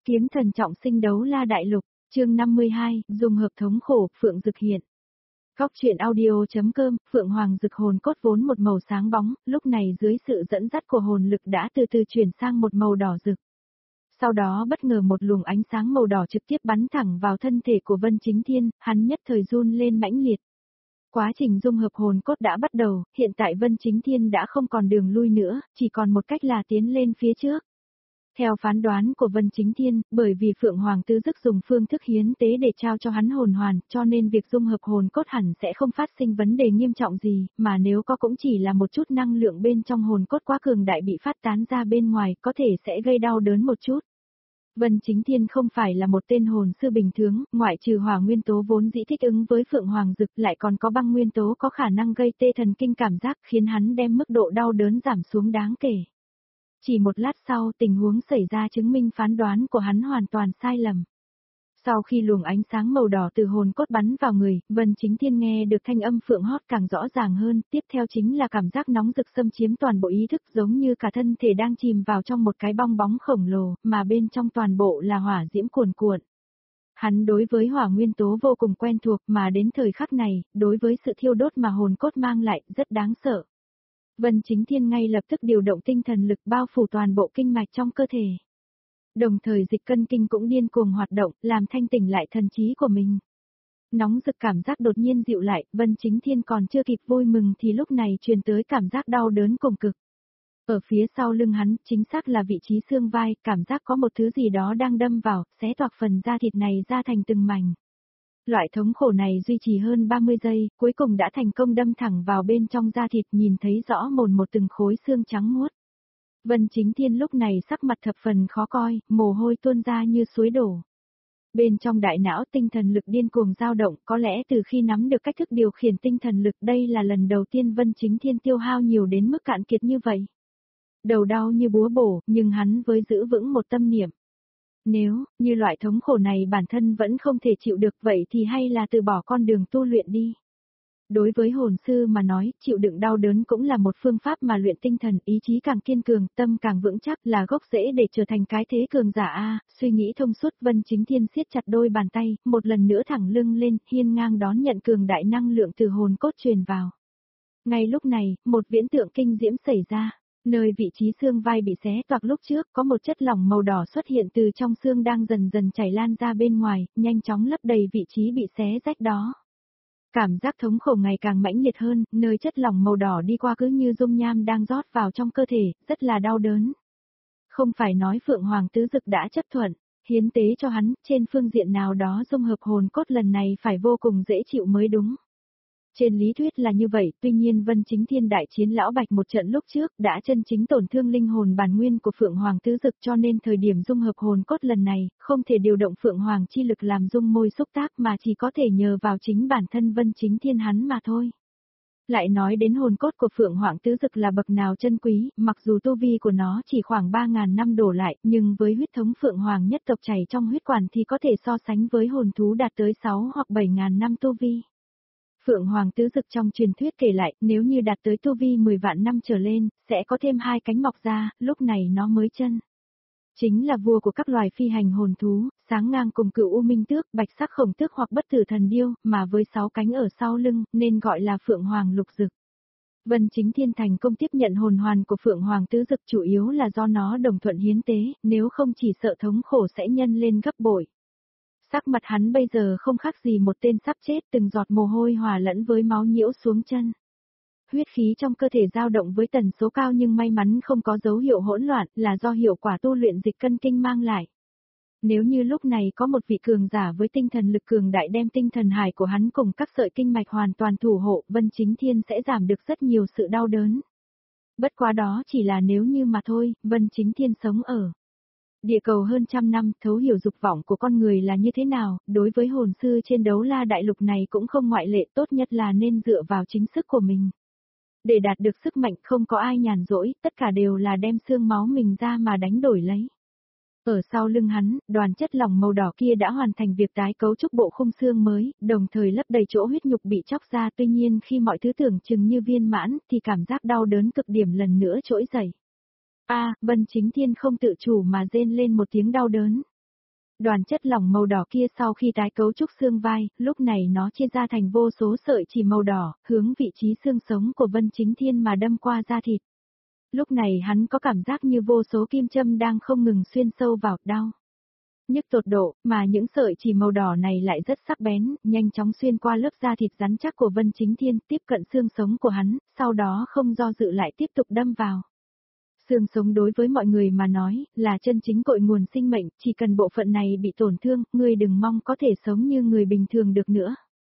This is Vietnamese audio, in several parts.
Kiếm thần trọng sinh đấu la đại lục, chương 52, dùng hợp thống khổ, Phượng Dực hiện. Góc truyện audio.com, Phượng Hoàng Dực hồn cốt vốn một màu sáng bóng, lúc này dưới sự dẫn dắt của hồn lực đã từ từ chuyển sang một màu đỏ rực. Sau đó bất ngờ một luồng ánh sáng màu đỏ trực tiếp bắn thẳng vào thân thể của Vân Chính Thiên, hắn nhất thời run lên mãnh liệt. Quá trình dung hợp hồn cốt đã bắt đầu, hiện tại Vân Chính Thiên đã không còn đường lui nữa, chỉ còn một cách là tiến lên phía trước. Theo phán đoán của Vân Chính Thiên, bởi vì Phượng Hoàng Tứ Dực dùng phương thức hiến tế để trao cho hắn hồn hoàn, cho nên việc dung hợp hồn cốt hẳn sẽ không phát sinh vấn đề nghiêm trọng gì, mà nếu có cũng chỉ là một chút năng lượng bên trong hồn cốt quá cường đại bị phát tán ra bên ngoài, có thể sẽ gây đau đớn một chút. Vân Chính Thiên không phải là một tên hồn sư bình thường, ngoại trừ hỏa nguyên tố vốn dĩ thích ứng với Phượng Hoàng Dực lại còn có băng nguyên tố có khả năng gây tê thần kinh cảm giác khiến hắn đem mức độ đau đớn giảm xuống đáng kể. Chỉ một lát sau tình huống xảy ra chứng minh phán đoán của hắn hoàn toàn sai lầm. Sau khi luồng ánh sáng màu đỏ từ hồn cốt bắn vào người, Vân Chính Thiên nghe được thanh âm phượng hót càng rõ ràng hơn, tiếp theo chính là cảm giác nóng rực xâm chiếm toàn bộ ý thức giống như cả thân thể đang chìm vào trong một cái bong bóng khổng lồ, mà bên trong toàn bộ là hỏa diễm cuồn cuộn. Hắn đối với hỏa nguyên tố vô cùng quen thuộc mà đến thời khắc này, đối với sự thiêu đốt mà hồn cốt mang lại rất đáng sợ. Vân Chính Thiên ngay lập tức điều động tinh thần lực bao phủ toàn bộ kinh mạch trong cơ thể. Đồng thời dịch cân kinh cũng điên cuồng hoạt động, làm thanh tỉnh lại thần trí của mình. Nóng rực cảm giác đột nhiên dịu lại, Vân Chính Thiên còn chưa kịp vui mừng thì lúc này truyền tới cảm giác đau đớn cùng cực. Ở phía sau lưng hắn, chính xác là vị trí xương vai, cảm giác có một thứ gì đó đang đâm vào, xé toạc phần da thịt này ra thành từng mảnh. Loại thống khổ này duy trì hơn 30 giây, cuối cùng đã thành công đâm thẳng vào bên trong da thịt, nhìn thấy rõ mồn một từng khối xương trắng muốt. Vân Chính Thiên lúc này sắc mặt thập phần khó coi, mồ hôi tuôn ra như suối đổ. Bên trong đại não tinh thần lực điên cuồng dao động, có lẽ từ khi nắm được cách thức điều khiển tinh thần lực đây là lần đầu tiên Vân Chính Thiên tiêu hao nhiều đến mức cạn kiệt như vậy. Đầu đau như búa bổ, nhưng hắn với giữ vững một tâm niệm. Nếu, như loại thống khổ này bản thân vẫn không thể chịu được vậy thì hay là từ bỏ con đường tu luyện đi. Đối với hồn sư mà nói, chịu đựng đau đớn cũng là một phương pháp mà luyện tinh thần, ý chí càng kiên cường, tâm càng vững chắc là gốc rễ để trở thành cái thế cường giả a. Suy nghĩ thông suốt, Vân Chính Thiên siết chặt đôi bàn tay, một lần nữa thẳng lưng lên, hiên ngang đón nhận cường đại năng lượng từ hồn cốt truyền vào. Ngay lúc này, một viễn tượng kinh diễm xảy ra. Nơi vị trí xương vai bị xé toạc lúc trước có một chất lỏng màu đỏ xuất hiện từ trong xương đang dần dần chảy lan ra bên ngoài, nhanh chóng lấp đầy vị trí bị xé rách đó. Cảm giác thống khổ ngày càng mãnh liệt hơn, nơi chất lỏng màu đỏ đi qua cứ như dung nham đang rót vào trong cơ thể, rất là đau đớn. Không phải nói Phượng Hoàng Tứ Dực đã chấp thuận, hiến tế cho hắn, trên phương diện nào đó dung hợp hồn cốt lần này phải vô cùng dễ chịu mới đúng. Trên lý thuyết là như vậy, tuy nhiên Vân Chính Thiên đại chiến lão Bạch một trận lúc trước đã chân chính tổn thương linh hồn bản nguyên của Phượng Hoàng Tứ Dực cho nên thời điểm dung hợp hồn cốt lần này, không thể điều động Phượng Hoàng chi lực làm dung môi xúc tác mà chỉ có thể nhờ vào chính bản thân Vân Chính Thiên hắn mà thôi. Lại nói đến hồn cốt của Phượng Hoàng Tứ Dực là bậc nào chân quý, mặc dù tu vi của nó chỉ khoảng 3.000 năm đổ lại, nhưng với huyết thống Phượng Hoàng nhất tộc chảy trong huyết quản thì có thể so sánh với hồn thú đạt tới 6 hoặc 7.000 năm tu vi. Phượng Hoàng Tứ Dực trong truyền thuyết kể lại, nếu như đạt tới tu vi 10 vạn năm trở lên, sẽ có thêm 2 cánh mọc ra, lúc này nó mới chân. Chính là vua của các loài phi hành hồn thú, sáng ngang cùng Cửu U Minh Tước, Bạch Sắc Khổng Tước hoặc Bất Tử Thần Điêu, mà với 6 cánh ở sau lưng, nên gọi là Phượng Hoàng Lục Dực. Vân Chính Thiên thành công tiếp nhận hồn hoàn của Phượng Hoàng Tứ Dực chủ yếu là do nó đồng thuận hiến tế, nếu không chỉ sợ thống khổ sẽ nhân lên gấp bội. Sắc mặt hắn bây giờ không khác gì một tên sắp chết, từng giọt mồ hôi hòa lẫn với máu nhiễu xuống chân. Huyết khí trong cơ thể dao động với tần số cao nhưng may mắn không có dấu hiệu hỗn loạn là do hiệu quả tu luyện dịch cân kinh mang lại. Nếu như lúc này có một vị cường giả với tinh thần lực cường đại đem tinh thần hải của hắn cùng các sợi kinh mạch hoàn toàn thủ hộ, Vân Chính Thiên sẽ giảm được rất nhiều sự đau đớn. Bất quá đó chỉ là nếu như mà thôi, Vân Chính Thiên sống ở địa cầu hơn trăm năm, thấu hiểu dục vọng của con người là như thế nào, đối với hồn sư trên đấu la đại lục này cũng không ngoại lệ, tốt nhất là nên dựa vào chính sức của mình. Để đạt được sức mạnh không có ai nhàn rỗi, tất cả đều là đem xương máu mình ra mà đánh đổi lấy. Ở sau lưng hắn, đoàn chất lỏng màu đỏ kia đã hoàn thành việc tái cấu trúc bộ khung xương mới, đồng thời lấp đầy chỗ huyết nhục bị chóc ra, tuy nhiên khi mọi thứ tưởng chừng như viên mãn thì cảm giác đau đớn cực điểm lần nữa trỗi dậy. Vân Chính Thiên không tự chủ mà rên lên một tiếng đau đớn. Đoàn chất lỏng màu đỏ kia sau khi tái cấu trúc xương vai, lúc này nó chia ra thành vô số sợi chỉ màu đỏ, hướng vị trí xương sống của Vân Chính Thiên mà đâm qua da thịt. Lúc này hắn có cảm giác như vô số kim châm đang không ngừng xuyên sâu vào, đau nhức tột độ, mà những sợi chỉ màu đỏ này lại rất sắc bén, nhanh chóng xuyên qua lớp da thịt rắn chắc của Vân Chính Thiên, tiếp cận xương sống của hắn, sau đó không do dự lại tiếp tục đâm vào. Xương sống đối với mọi người mà nói, là chân chính cội nguồn sinh mệnh, chỉ cần bộ phận này bị tổn thương, ngươi đừng mong có thể sống như người bình thường được nữa.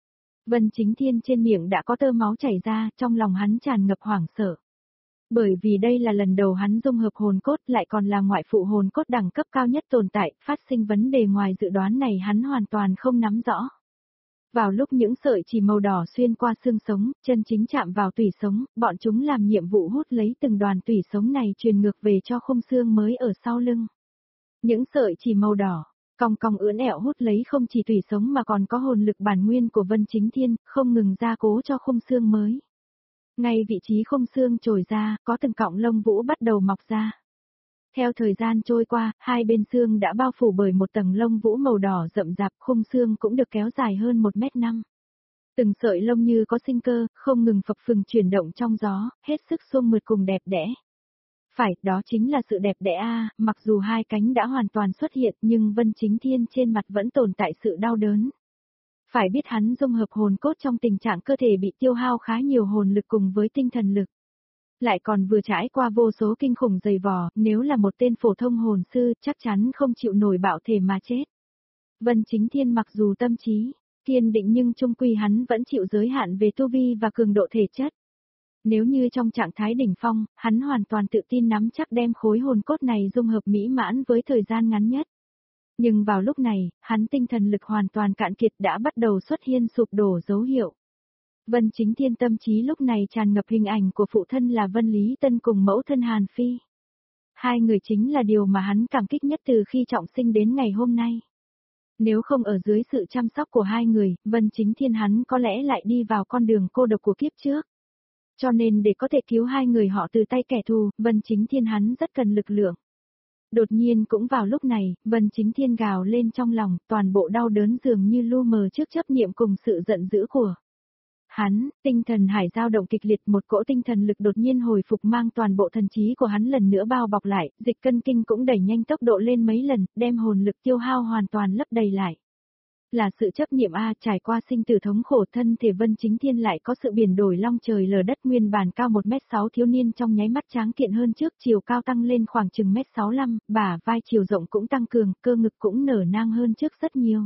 Vân Chính Thiên trên miệng đã có tơ máu chảy ra, trong lòng hắn tràn ngập hoảng sợ. Bởi vì đây là lần đầu hắn dung hợp hồn cốt lại còn là ngoại phụ hồn cốt đẳng cấp cao nhất tồn tại, phát sinh vấn đề ngoài dự đoán này hắn hoàn toàn không nắm rõ. Vào lúc những sợi chỉ màu đỏ xuyên qua xương sống, chân chính chạm vào tủy sống, bọn chúng làm nhiệm vụ hút lấy từng đoàn tủy sống này truyền ngược về cho khung xương mới ở sau lưng. Những sợi chỉ màu đỏ, cong cong ưỡn ẹo hút lấy không chỉ tủy sống mà còn có hồn lực bản nguyên của Vân Chính Thiên, không ngừng gia cố cho khung xương mới. Ngay vị trí khung xương trồi ra, có từng cọng lông vũ bắt đầu mọc ra. Theo thời gian trôi qua, hai bên xương đã bao phủ bởi một tầng lông vũ màu đỏ rậm rạp, khung xương cũng được kéo dài hơn 1m5. Từng sợi lông như có sinh cơ, không ngừng phập phừng chuyển động trong gió, hết sức xuông mượt cùng đẹp đẽ. Phải, đó chính là sự đẹp đẽ a, mặc dù hai cánh đã hoàn toàn xuất hiện nhưng Vân Chính Thiên trên mặt vẫn tồn tại sự đau đớn. Phải biết hắn dung hợp hồn cốt trong tình trạng cơ thể bị tiêu hao khá nhiều hồn lực cùng với tinh thần lực. Lại còn vừa trải qua vô số kinh khủng dày vò, nếu là một tên phổ thông hồn sư chắc chắn không chịu nổi bạo thể mà chết. Vân Chính Thiên mặc dù tâm trí kiên định nhưng chung quy hắn vẫn chịu giới hạn về tu vi và cường độ thể chất. Nếu như trong trạng thái đỉnh phong, hắn hoàn toàn tự tin nắm chắc đem khối hồn cốt này dung hợp mỹ mãn với thời gian ngắn nhất. Nhưng vào lúc này, hắn tinh thần lực hoàn toàn cạn kiệt đã bắt đầu xuất hiện sụp đổ dấu hiệu. Vân Chính Thiên tâm trí lúc này tràn ngập hình ảnh của phụ thân là Vân Lý Tân cùng mẫu thân Hàn Phi. Hai người chính là điều mà hắn cảm kích nhất từ khi trọng sinh đến ngày hôm nay. Nếu không ở dưới sự chăm sóc của hai người, Vân Chính Thiên hắn có lẽ lại đi vào con đường cô độc của kiếp trước. Cho nên để có thể cứu hai người họ từ tay kẻ thù, Vân Chính Thiên hắn rất cần lực lượng. Đột nhiên cũng vào lúc này, Vân Chính Thiên gào lên trong lòng, toàn bộ đau đớn dường như lu mờ trước chấp niệm cùng sự giận dữ của hắn. Tinh thần hải dao động kịch liệt, một cỗ tinh thần lực đột nhiên hồi phục mang toàn bộ thần trí của hắn lần nữa bao bọc lại, dịch cân kinh cũng đẩy nhanh tốc độ lên mấy lần, đem hồn lực tiêu hao hoàn toàn lấp đầy lại. Là sự chấp niệm trải qua sinh tử thống khổ, thân thể Vân Chính Thiên lại có sự biến đổi long trời lở đất, nguyên bản cao 1m6 thiếu niên trong nháy mắt tráng kiện hơn trước, chiều cao tăng lên khoảng chừng 1m65, bả vai chiều rộng cũng tăng cường, cơ ngực cũng nở nang hơn trước rất nhiều.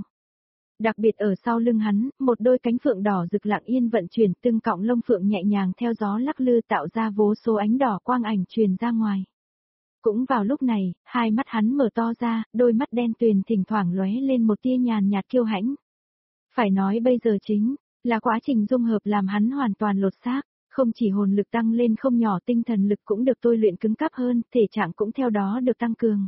Đặc biệt ở sau lưng hắn, một đôi cánh phượng đỏ rực lặng yên vận chuyển, từng cọng lông phượng nhẹ nhàng theo gió lắc lư tạo ra vô số ánh đỏ quang ảnh truyền ra ngoài. Cũng vào lúc này, hai mắt hắn mở to ra, đôi mắt đen tuyền thỉnh thoảng lóe lên một tia nhàn nhạt kiêu hãnh. Phải nói bây giờ chính là quá trình dung hợp làm hắn hoàn toàn lột xác, không chỉ hồn lực tăng lên không nhỏ, tinh thần lực cũng được tôi luyện cứng cáp hơn, thể trạng cũng theo đó được tăng cường.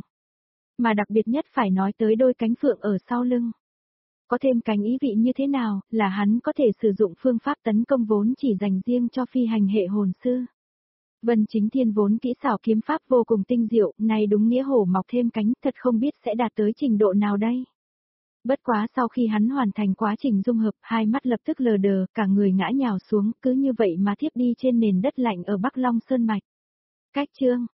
Mà đặc biệt nhất phải nói tới đôi cánh phượng ở sau lưng. Có thêm cánh ý vị như thế nào, là hắn có thể sử dụng phương pháp tấn công vốn chỉ dành riêng cho phi hành hệ hồn sư. Vân Chính Thiên vốn kỹ xảo kiếm pháp vô cùng tinh diệu, này đúng nghĩa hổ mọc thêm cánh, thật không biết sẽ đạt tới trình độ nào đây. Bất quá sau khi hắn hoàn thành quá trình dung hợp, hai mắt lập tức lờ đờ, cả người ngã nhào xuống, cứ như vậy mà thiếp đi trên nền đất lạnh ở Bắc Long Sơn Mạch. Cách chương